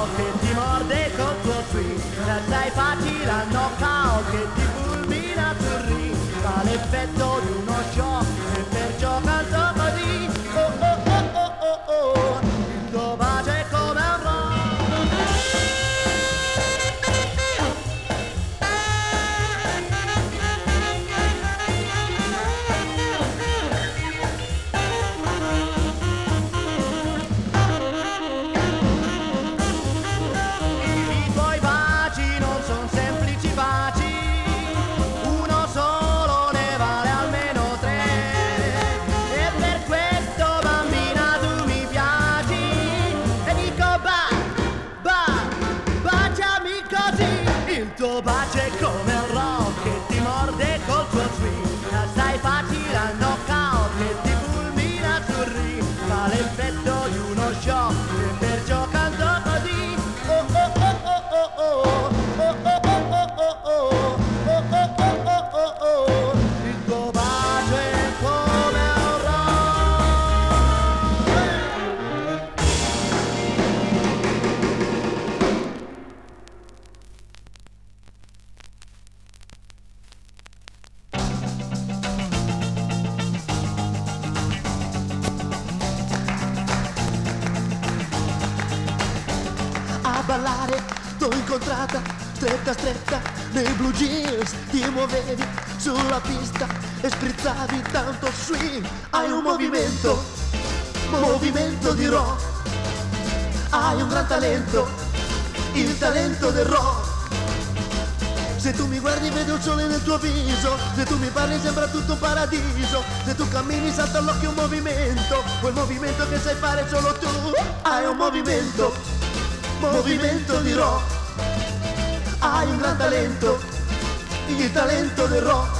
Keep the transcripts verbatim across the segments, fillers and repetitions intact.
knockout che ti morde col tuo swing. Sei facile al knockout che ti fulmina sul ring. Fa l'effetto di uno shock e perciò canto così. Oh oh oh oh oh oh, il tuo bacio è come un rock. I tuoi baci non sono semplici baci, uno solo ne vale almeno tre. E per questo bambina tu mi piaci. E dico ba, ba, baciami così. Il tuo bacio è come un rock che ti morde col tuo swing. Stai facile al knockout che ti fulmina sul ring. Fa l'effetto di uno shock e perciò canto così. Oh oh oh oh oh oh, oh oh oh oh oh oh, oh oh oh oh oh oh. Il tuo bacio è come un rock. A ballare t'ho incontrata, stretta stretta nei blue jeans. Ti muovevi sulla pista e sprizzavi tanto swing. Hai un movimento, movimento di rock. Hai un gran talento, il talento del rock. Se tu mi guardi vedo il sole nel tuo viso. Se tu mi parli sembra tutto un paradiso. Se tu cammini salta all'occhio un movimento, quel movimento che sai fare solo tu. Hai un movimento, movimento di rock. Hai un gran talento, il talento del rock.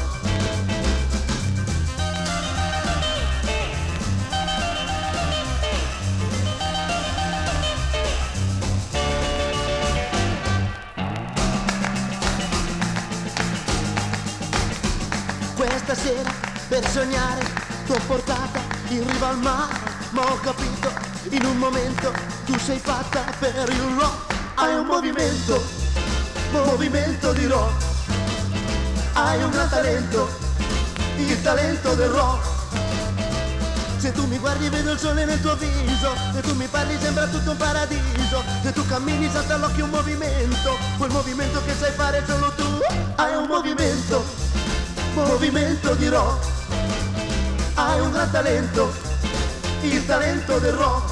Questa sera per sognare t'ho portata in riva al mare, ma ho capito in un momento tu sei fatta per il rock. Hai un movimento, movimento di rock. Hai un gran talento, il talento del rock. Se tu mi guardi vedo il sole nel tuo viso. Se tu mi parli sembra tutto un paradiso. Se tu cammini salta all'occhio un movimento, quel movimento che sai fare solo tu. Hai un movimento, movimento di rock. Hai un gran talento, il talento del rock.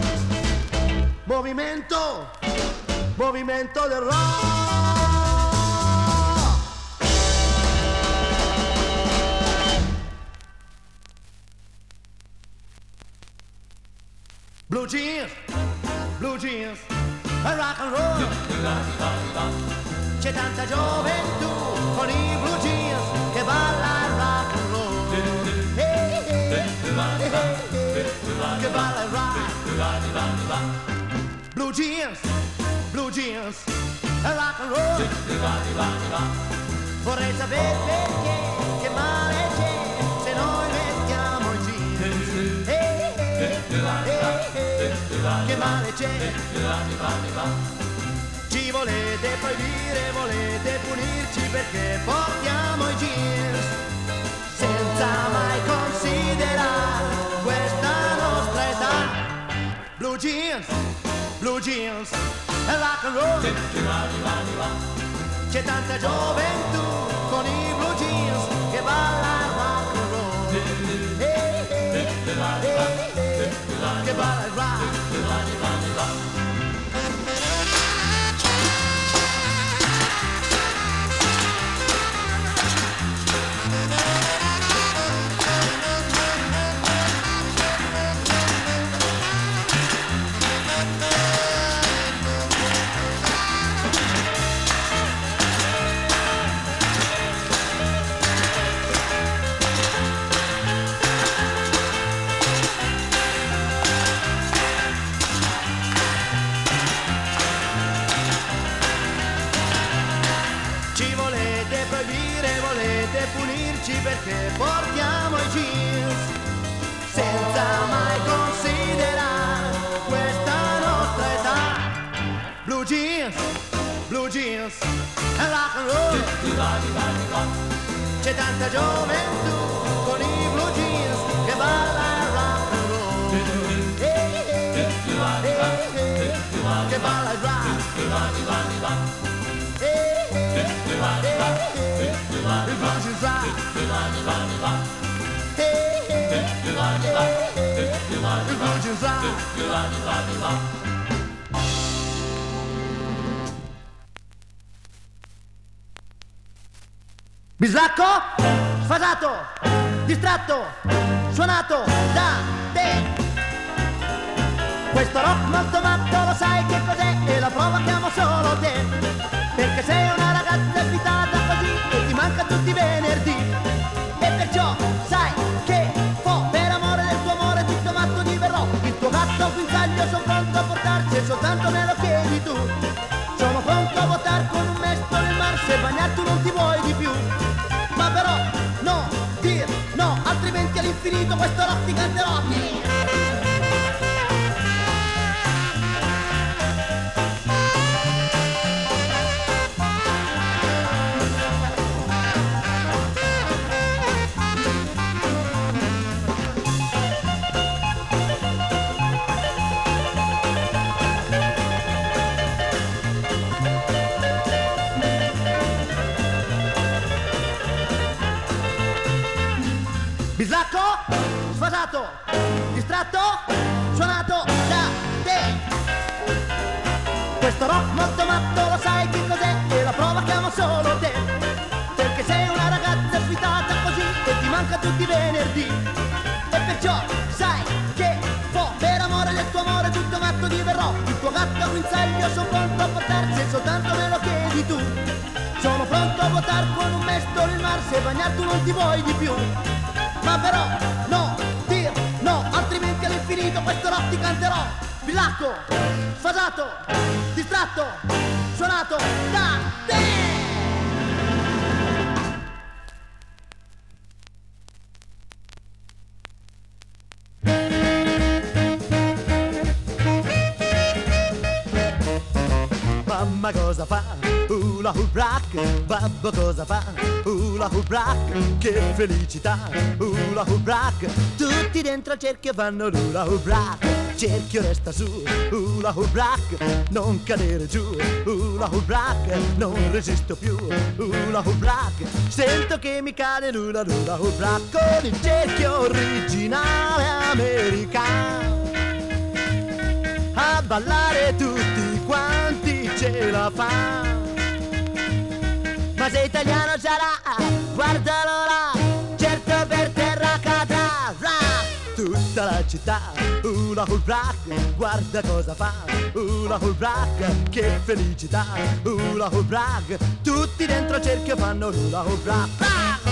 Movimento, movimento del rock. Blue jeans, blue jeans, e rock and roll. C'è tanta gioventù con i blue jeans che balla il rock and roll. Hey, hey, hey, hey, hey, che balla il rock. Blue jeans, blue jeans, e rock and roll. Vorrei sapere perché, che male c'è se noi mettiamo i jeans. Hey, hey, hey, hey, che male c'è. Ci volete proibire, volete punirci perché portiamo i jeans, senza mai considerare questa nostra età. Blue jeans, blue jeans, e rock and roll. C'è tanta gioventù con i blue jeans che balla il rock and roll. Hey, hey, hey, hey, che balla il rock. punirci perché portiamo i jeans, senza mai considerare questa nostra età. jeans e rock and roll. C'è tanta gioventù con i blue jeans che balla il rock and roll. Hey, hey, hey, hey, che balla il rock. Hey, hey, hey, hey, il blue jeans rock. Hey, hey, hey, hey, il blue jeans rock. Bislacco, sfasato, distratto, suonato da te. Questo rock molto matto lo sai che cos'è e la prova che amo solo te. Perché sei una ragazza invitata così e ti manca tutti i venerdì. E perciò sai che po' per amore del tuo amore tutto matto diverrò. Il tuo gatto guinzaglio sono pronto a portarci e soltanto me lo chiedi tu. Sono pronto a votare con un mesto nel mar se bagnarti non ti vuoi di più. Ma però no, dir no, altrimenti all'infinito questo rock ti canterò. Bislacco, sfasato, distratto, suonato da te. Questo rock molto matto lo sai che cos'è e la prova che amo solo te. Perché sei una ragazza svitata così e ti manca tutti i venerdì. E perciò sai che po' per amore del tuo amore tutto matto diverrò. Il tuo gatto guinzaglio sono pronto a portarsi e soltanto me lo chiedi tu. Sono pronto a votare con un mestolo il mar se bagnarti tu non ti vuoi di più. Ma però no, dir no, altrimenti all'infinito questo rock ti canterò. Bislacco, sfasato, distratto, suonato da te. Mamma cosa fa? Hula hoop rock. Babbo cosa fa? Hula hoop rock. Che felicità! Hula hoop rock. Tutti dentro al cerchio fanno l'hula hoop rock. Cerchio resta su, hula hoop rock. Non cadere giù, hula hoop rock. Non resisto più, hula hoop rock. Sento che mi cade l'hula hula hoop rock. Con il cerchio originale americano a ballare tutti quanti ce la fa. Ma se italiano sarà, guardalo là, certo per terra cadrà. Rock! Tutta la città, hula hoop rock, guarda cosa fa, hula hoop rock, che felicità, hula hoop rock, tutti dentro al cerchio fanno hula hoop rock. Rock!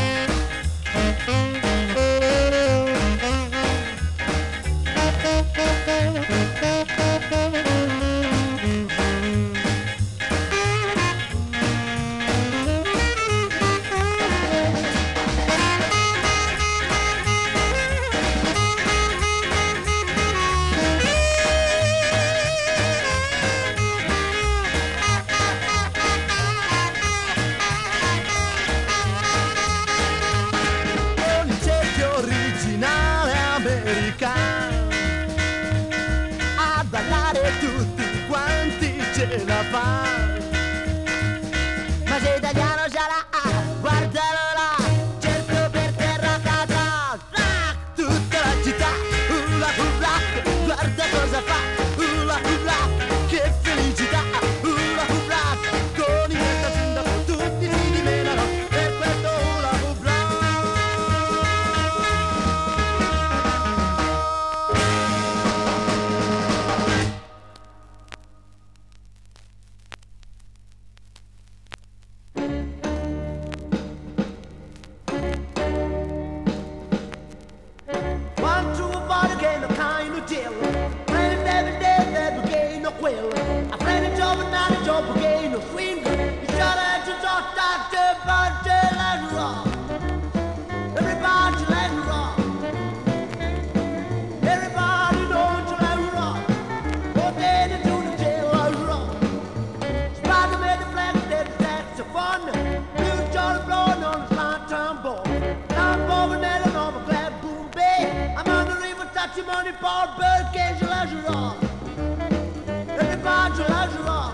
Little Charlie blowing on his line trombone. Now I'm over there on my glad boom bay. I'm on the river touching money ball bird cage leisure on. Everybody leisure on.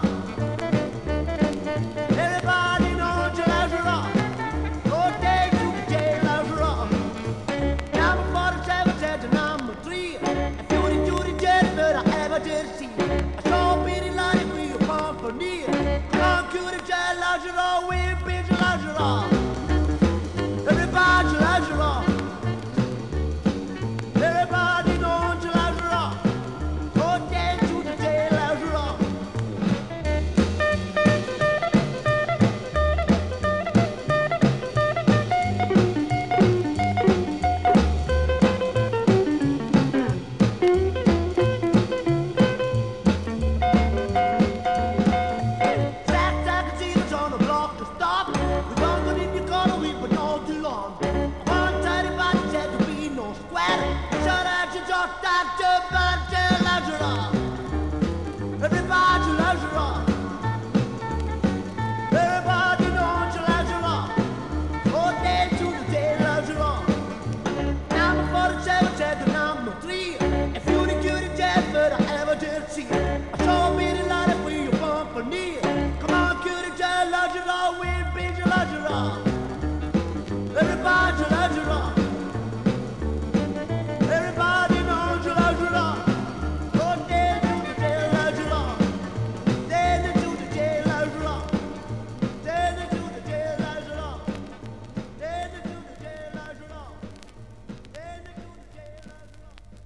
Everybody knows you leisure on. Go take to the jail leisure on. Number forty-seven said to number three. And Judy Judy Jet but I ever did see. I saw Billy Lottie for your company. Come on, cutie jet leisure on. We bitch leisure on. Everybody leisure on. Everybody knows you leisure on. Go take to the jail leisure on. Sack, sack, and seals on the block to stop. We don't go in your corner, we've been all too long. One tidy body said to be no square. Shut out your jaw, start to bad jail leisure on. Everybody leisure on. Everybody knows you leisure on. Go down to the jail leisure on. Number forty-seven said to number three. If you the cutie jet, but I ever did see. I saw me the light for your company. Come on, cutie jet, leisure on. We bitch leisure on. Everybody leisure on. Everybody knows you leisure on. Go down to the jail leisure on. Down to the jail leisure on. Down to the jail leisure on. Down to the jail leisure on. Down to the jail leisure on.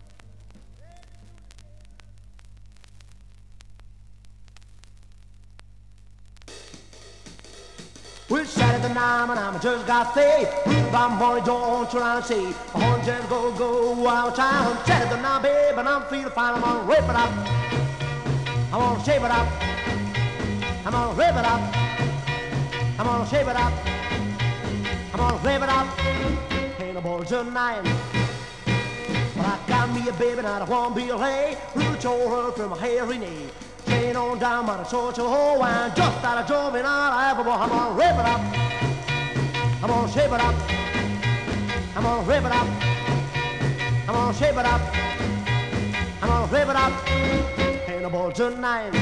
Well, Saturday night and I'm just got paid. I'm money, don't you wanna see? I want just go, go out of town. Saturday night, babe, and I'm feeling fine. I'm gonna rip it up. I'm gonna shape it up. I'm gonna rip it up. I'm gonna shape it up. I'm gonna rip it up. Ain't no more tonight. Well, I got me a baby and I won't be late. Who told her from a hairy knee? Chain on down by the social hole wine. Just out of driving out I ever I'm gonna rip it up. I'm gonna shape it up. I'm gonna rip it up. I'm gonna shape it up. I'm gonna rip it up. Ain't no more tonight.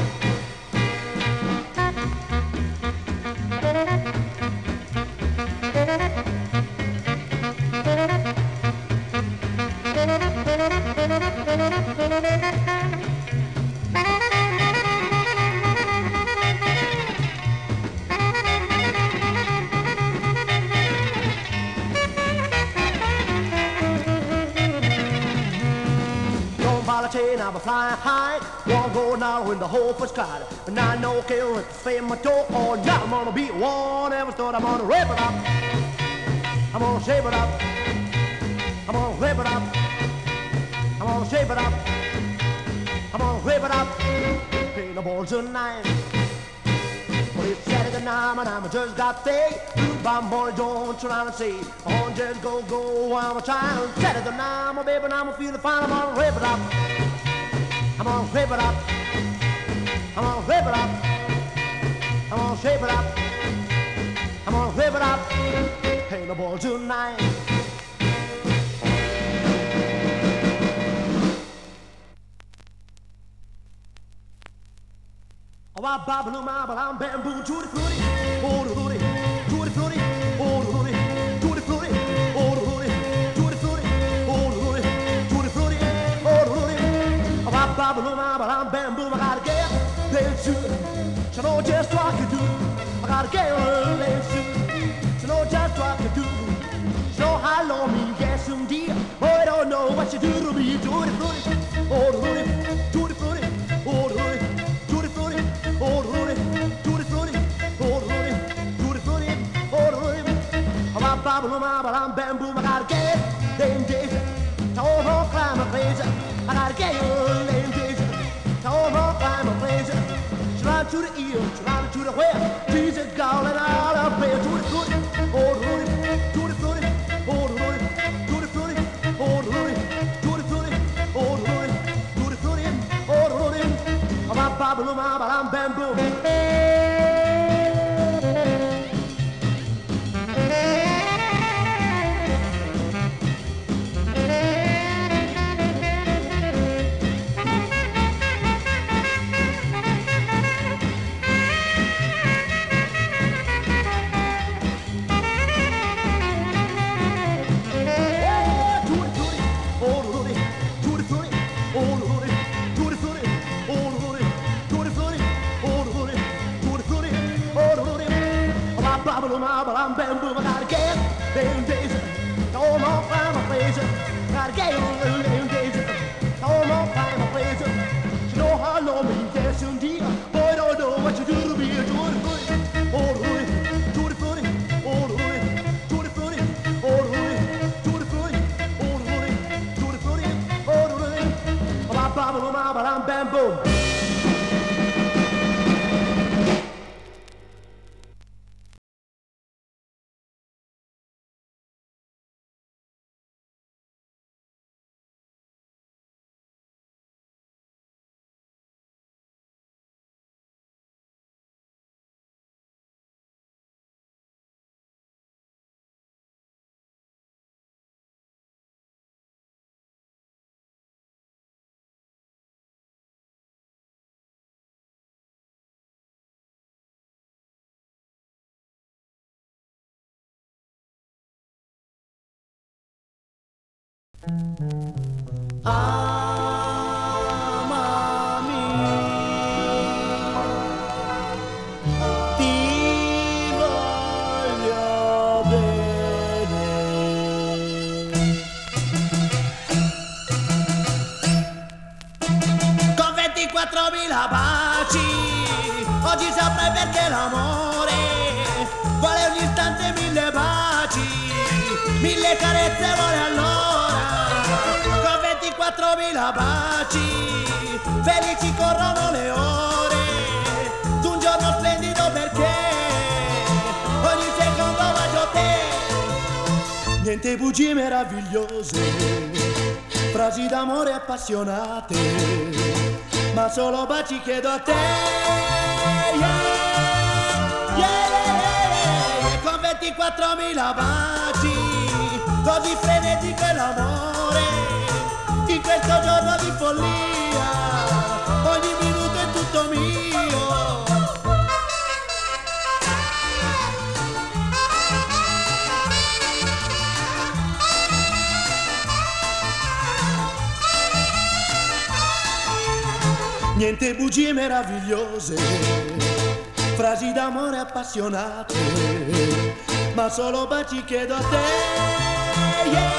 I'm a flying high, one go now in the hope of sky. And I know kill it, fame my toe, or not. I'm gonna be one, ever thought I'm gonna rip it up. I'm gonna shape it up. I'm gonna rip it up. I'm gonna shape it up. I'm gonna rip it up. Ain't no more tonight. Well, it's Saturday night and I'm just got paid. But boy, don't you wanna see? I'm just go, go, I'm trying. Saturday night, my baby, and I'm feeling fine. I'm gonna rip it up. I'm gonna rip it up. I'm gonna rip it up. I'm gonna shape it up. I'm gonna rip it up. Ain't no more tonight. Oh, I babble my I'm bamboo, tutti frutti, oh, tutti, tutti frutti, oh, tutti, tutti frutti, oh, tutti, tutti frutti, oh, tutti, tutti frutti, oh, tutti. Oh, I babble my I'm bamboo, I gotta get dance to, so know just what you do. I gotta get dance to, so know just what you do. So how long me get some deal? Oh, I don't know what you do to me, tutti frutti, oh, tutti, tutti frutti, oh, tutti. Oh, Rudy, tutti frutti, oh, Rudy, tutti frutti, oh, Rudy. I'm babble, I'm bamboo, I gotta get them days. Don't know climb a place, I gotta get them days. Don't know climb a place. Try to the east, try to the west. Jesus calling out of prayer. Tutti frutti, oh, Rudy, tutti frutti, oh, Rudy, tutti frutti, oh, Rudy, tutti frutti, oh, Rudy, tutti frutti, oh, Rudy. I'm babble, I'm bamboo. bubble, my bum, bam, boom, I gotta get them days. No more find my place. Gotta get them days. No more find my place. You know how long me yes indeed. Boy, don't know what you do to be a do it footy. Oh, do it, do the footy. Oh, do it, do the footy. Oh, do it, do the footy. Oh, do it, do the footy. Oh, do it. My bubble, my bum, bam, boom. Amami, ti voglio bene. Con ventiquattromila baci, oggi saprai perché l'amore vuole ogni istante mille baci, mille carezze vuole allora. Con ventiquattromila baci, felici corrono le ore, d'un giorno splendido perché ogni secondo bacio te. Niente bugie meravigliose, frasi d'amore appassionate, ma solo baci chiedo a te. Yeah, yeah, yeah. Con ventiquattromila baci, così frenetico è l'amore, in questo giorno di follia, ogni minuto è tutto mio. Niente bugie meravigliose, frasi d'amore appassionate, ma solo baci chiedo a te. Yeah,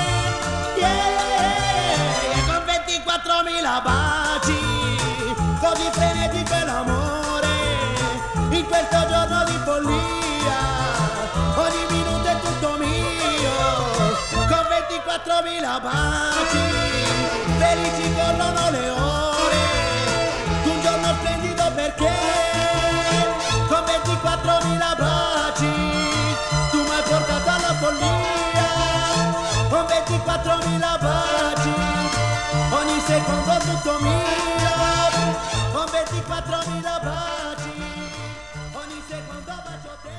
yeah. Con ventiquattromila baci, così frenetico è l'amore, in questo giorno di follia, ogni minuto è tutto mio. Con ventiquattromila baci, felici corrono le ore, d'un giorno splendido perché con ventiquattromila baci tu mi hai portato alla follia. Con ventiquattromila baci ogni secondo tutto mio. Con ventiquattromila baci ogni secondo bacio te.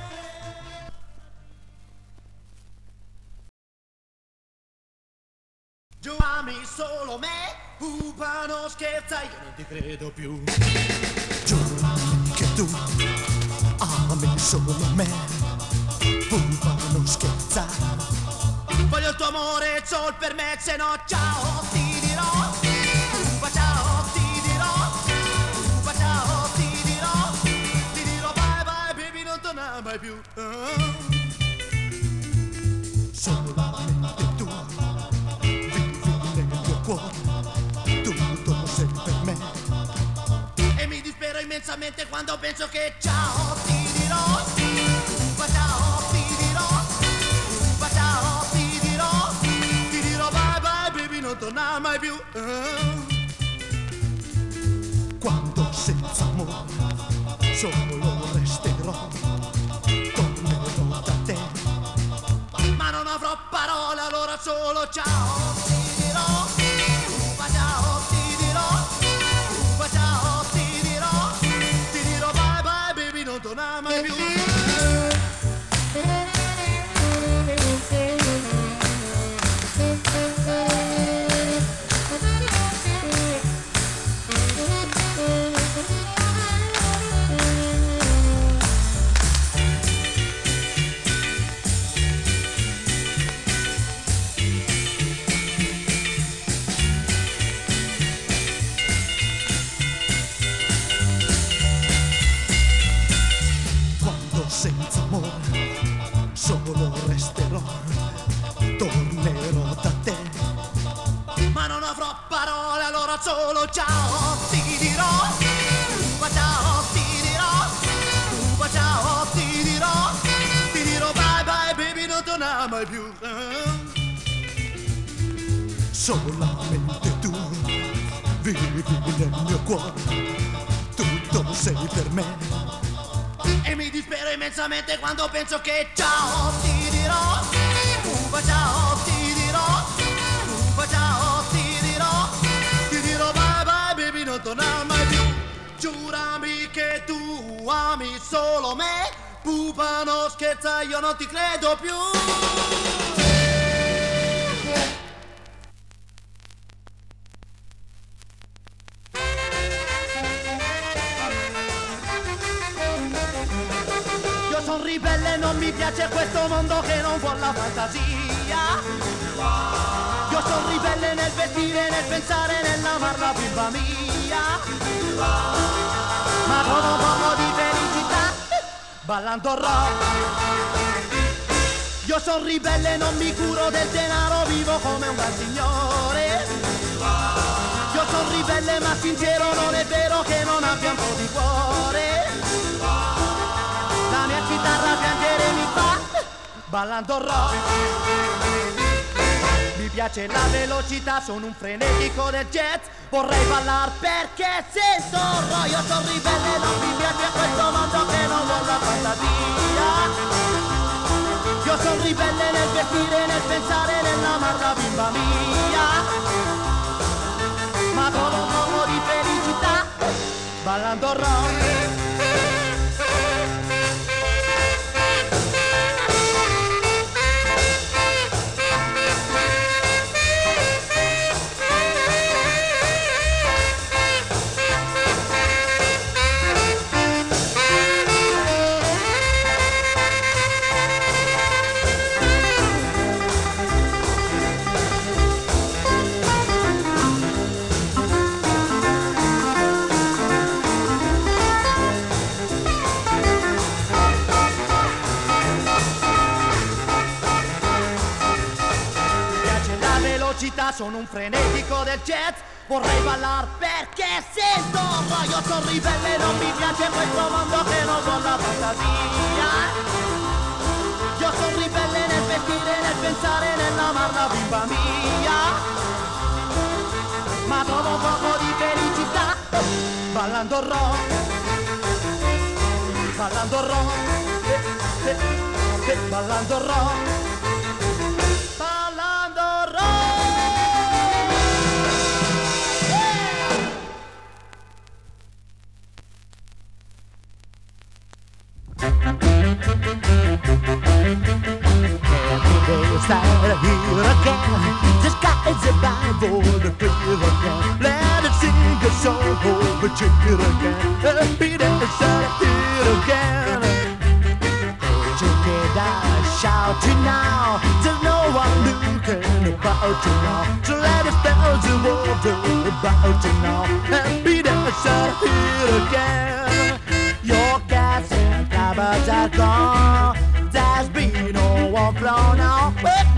Giù ami solo me, pupa non scherza, io non ti credo più. Giurami che tu ami solo me, pupa non scherza. Voglio il tuo amore solo per me, se no ciao ti dirò. Pupa ciao ti dirò. Pupa ciao ti dirò. Ti dirò bye bye baby, non tornare mai più. uh. Solamente tu vivi nel mio cuore, tutto sei per me. E mi dispero immensamente quando penso che ciao ti dirò. Pupa ciao ti dirò. Pupa ciao ti dirò. Ti dirò bye bye baby, non tornare mai più. uh. Quando senza amore solo resterò, tornerò da te. Ma non avrò parole, allora solo ciao ti dirò. Pupa ciao ti dirò. Pupa ciao ti dirò. Ti dirò bye bye baby, non tornare mai più. solo ciao ti dirò, pupa ciao ti dirò, pupa ciao ti dirò, ti dirò bye bye baby non tornare mai più. Solamente tu vivi nel mio cuore, tutto sei per me. E mi dispero immensamente quando penso che ciao ti dirò, pupa ciao ti dirò, pupa ciao ti dirò, ti dirò bye bye baby non tornare mai più. Giurami che tu ami solo me, pupa non scherza io non ti credo più. Sono ribelle, non mi piace questo mondo che non vuole la fantasia. Io sono ribelle nel vestire, nel pensare, nell'amar la bimba mia. Ma con un poco di felicità, ballando rock. Io sono ribelle, non mi curo del denaro, vivo come un gran signore. Io sono ribelle ma sincero, non è vero che non abbia un po' di cuore. La mia chitarra piangere mi fa, ballando rock. Mi piace la velocità, sono un frenetico del jazz. Vorrei ballar perché sento rock. Io sono ribelle, non mi piace questo mondo che non vuole la fantasia. Io sono ribelle nel vestire, nel pensare, nell'amar la bimba mia. Ma con un poco di felicità, ballando rock. Sono un frenetico del jazz, vorrei ballar perché sento rock. Io sono ribelle, non mi piace questo mondo che non vuole la fantasia. Io sono ribelle nel vestire, nel pensare, nell'amar la bimba mia. Ma trovo un poco di felicità, ballando rock, ballando rock, eh, eh, eh, ballando rock. Inside here again, the sky is above the clear again. Let it sing a song over cheer again. Beat inside here again. Together, shouting now. There's no one looking about you now. So let us tell the world about you now. And beat inside here again. Your gas and cupboards are gone. There's been no one flown now.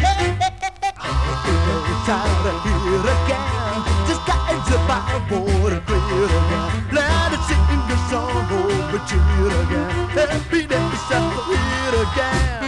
Inside here again, the sky's above water clear again. Let us sing a song over cheer again. Happy days out here again.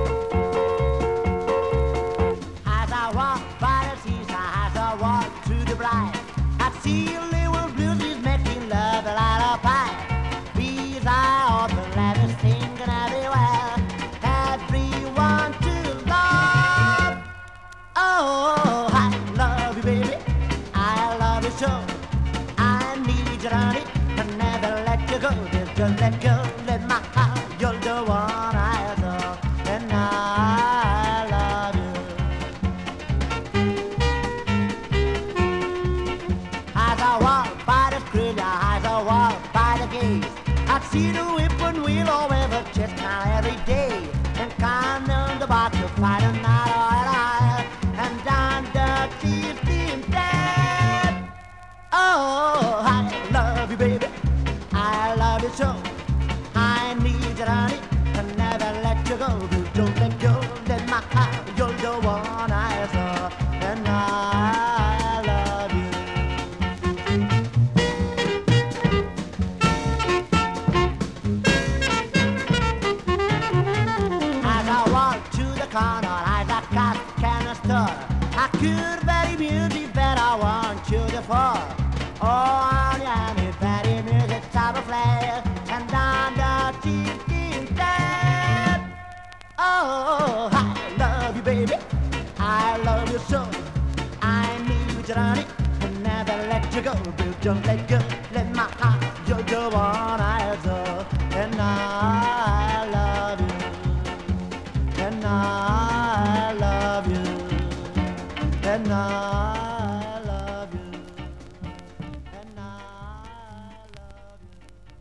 As I walk by the seaside, as I walk to the Silly will blues is making love a lullaby. Bees are all the loudest singing everywhere. Everyone to love. Oh, I love you, baby. I love you so. I need you, honey. I never let you go. Just let go. Let my heart. You're the one I adore. And I love you. As I walk by the graveyard, as I walk by the gate, I see the whipping wheel over the chestnut every day. And climb on the box to find another alive. And down the cheese dead. Oh, I love you, baby. I love you so. I need you, honey. I never let you go. Don't let go. Let my heart. You're the one I adore. And I love you. As I walk to the corner, as I cut canister, I could very music that I want you to for. Oh, I'm yummy, very music, top of flare, and down the cheese dead. Oh, I love you, baby. I love you so. I need you, honey. And never let you go. Don't let go. Let my heart. You're the one I adore. And I love you. And I love you. And I love you. And I love you.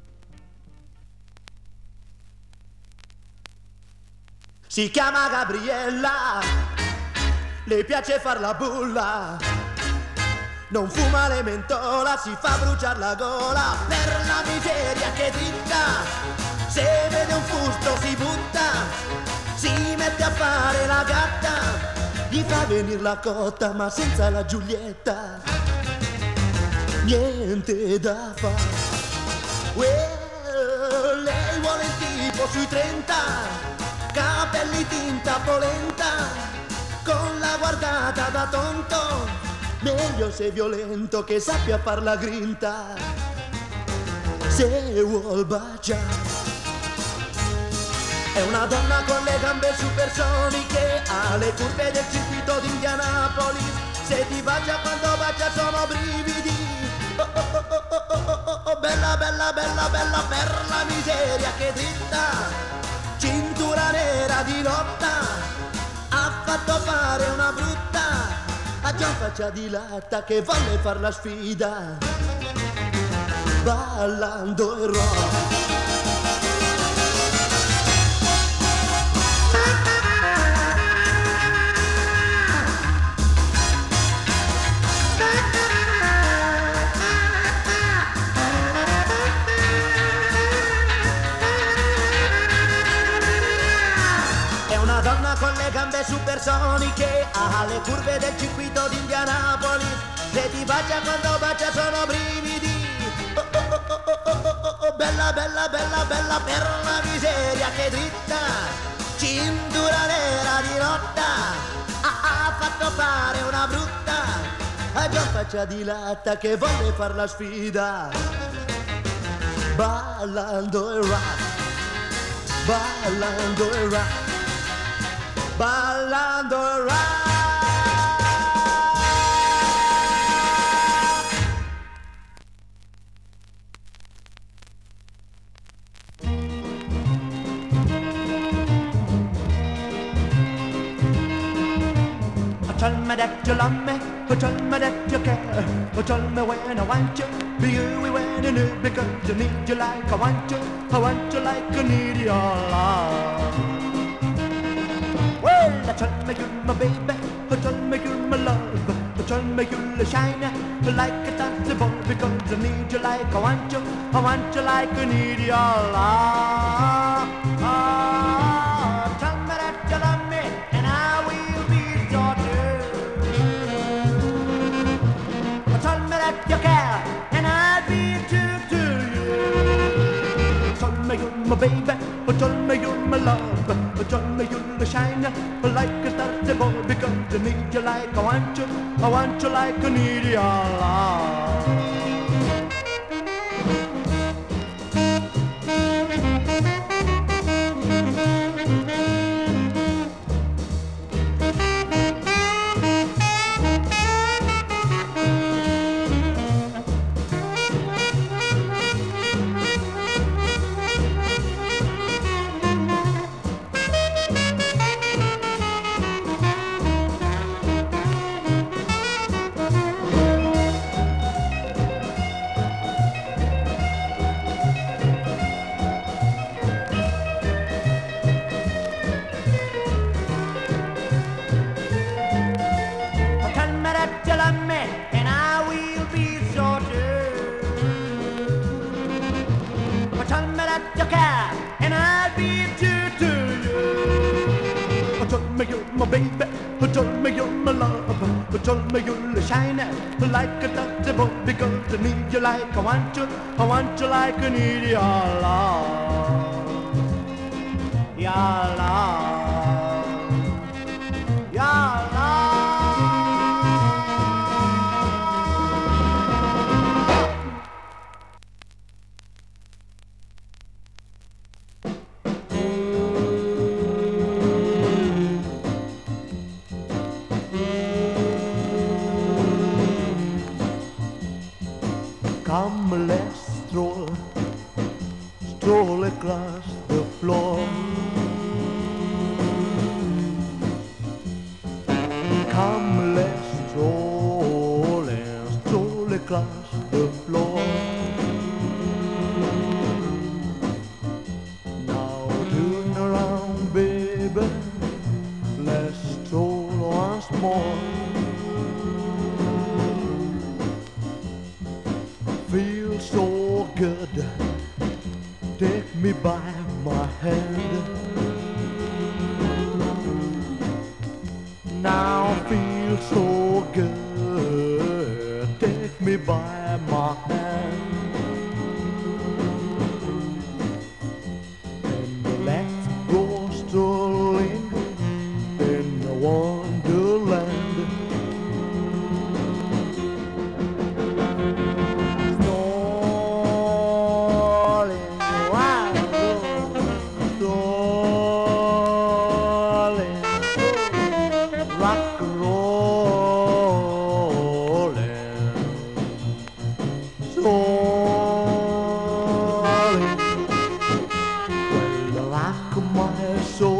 Si chiama Gabriella, le piace far la bulla, non fuma le mentola, si fa bruciare la gola per la miseria che dritta. Se vede un fusto si butta, si mette a fare la gatta, gli fa venire la cotta ma senza la Giulietta niente da fare. Well, lei vuole il tipo sui trenta, capelli tinta polenta, con la guardata da tonto, meglio se violento che sappia far la grinta. Se vuol baciare è una donna con le gambe supersoniche, ha le curve del circuito di Indianapolis. Se ti bacia quando bacia sono brividi. Oh oh oh oh oh oh oh oh, bella bella bella bella per la miseria che dritta. Cintura nera di lotta, ha fatto fare una brutta a Gian Faccia di Latta che volle far la sfida ballando il rock. Con le gambe supersoniche, ha le curve del circuito di Indianapolis. Se ti bacia quando bacia sono brividi. Oh oh oh oh oh oh oh oh, bella bella bella bella per la miseria che dritta. Cintura nera di lotta, ha, ha fatto fare una brutta a Gian Faccia di Latta che volle far la sfida ballando il rock, ballando il rock, ballando il rock. Tell me that you love me, tell me that you care, tell me when I want you, be you when I need, because I need you like I want you, I want you like I need your love. Well, tell me you're my baby, tell me you're my love, tell me you'll shine like a dancing ball, because I need you like I want you, I want you like I need your love. Oh, tell me that you love me, and I will be your true. Tell me that you care, and I'll be true to you. Tell me you're my baby, tell me you're my love, tell me you'll shine like a dancing ball, because I need you like I want you, I want you like I need your love. my baby, who told me you're my love, who told me you'll shine like a touchable because I need you like I want you, I want you like I need your love, your love, your love. Come, let's stroll, stroll across the floor. Come, let's stroll and stroll across the floor. Now turn around, baby, let's stroll once more. Feel so good, take me by my hand. Now feel so good, take me by my hand. And let's go strolling in the wonderland. Rock and rollin', soaring. Well, the rock of my soul.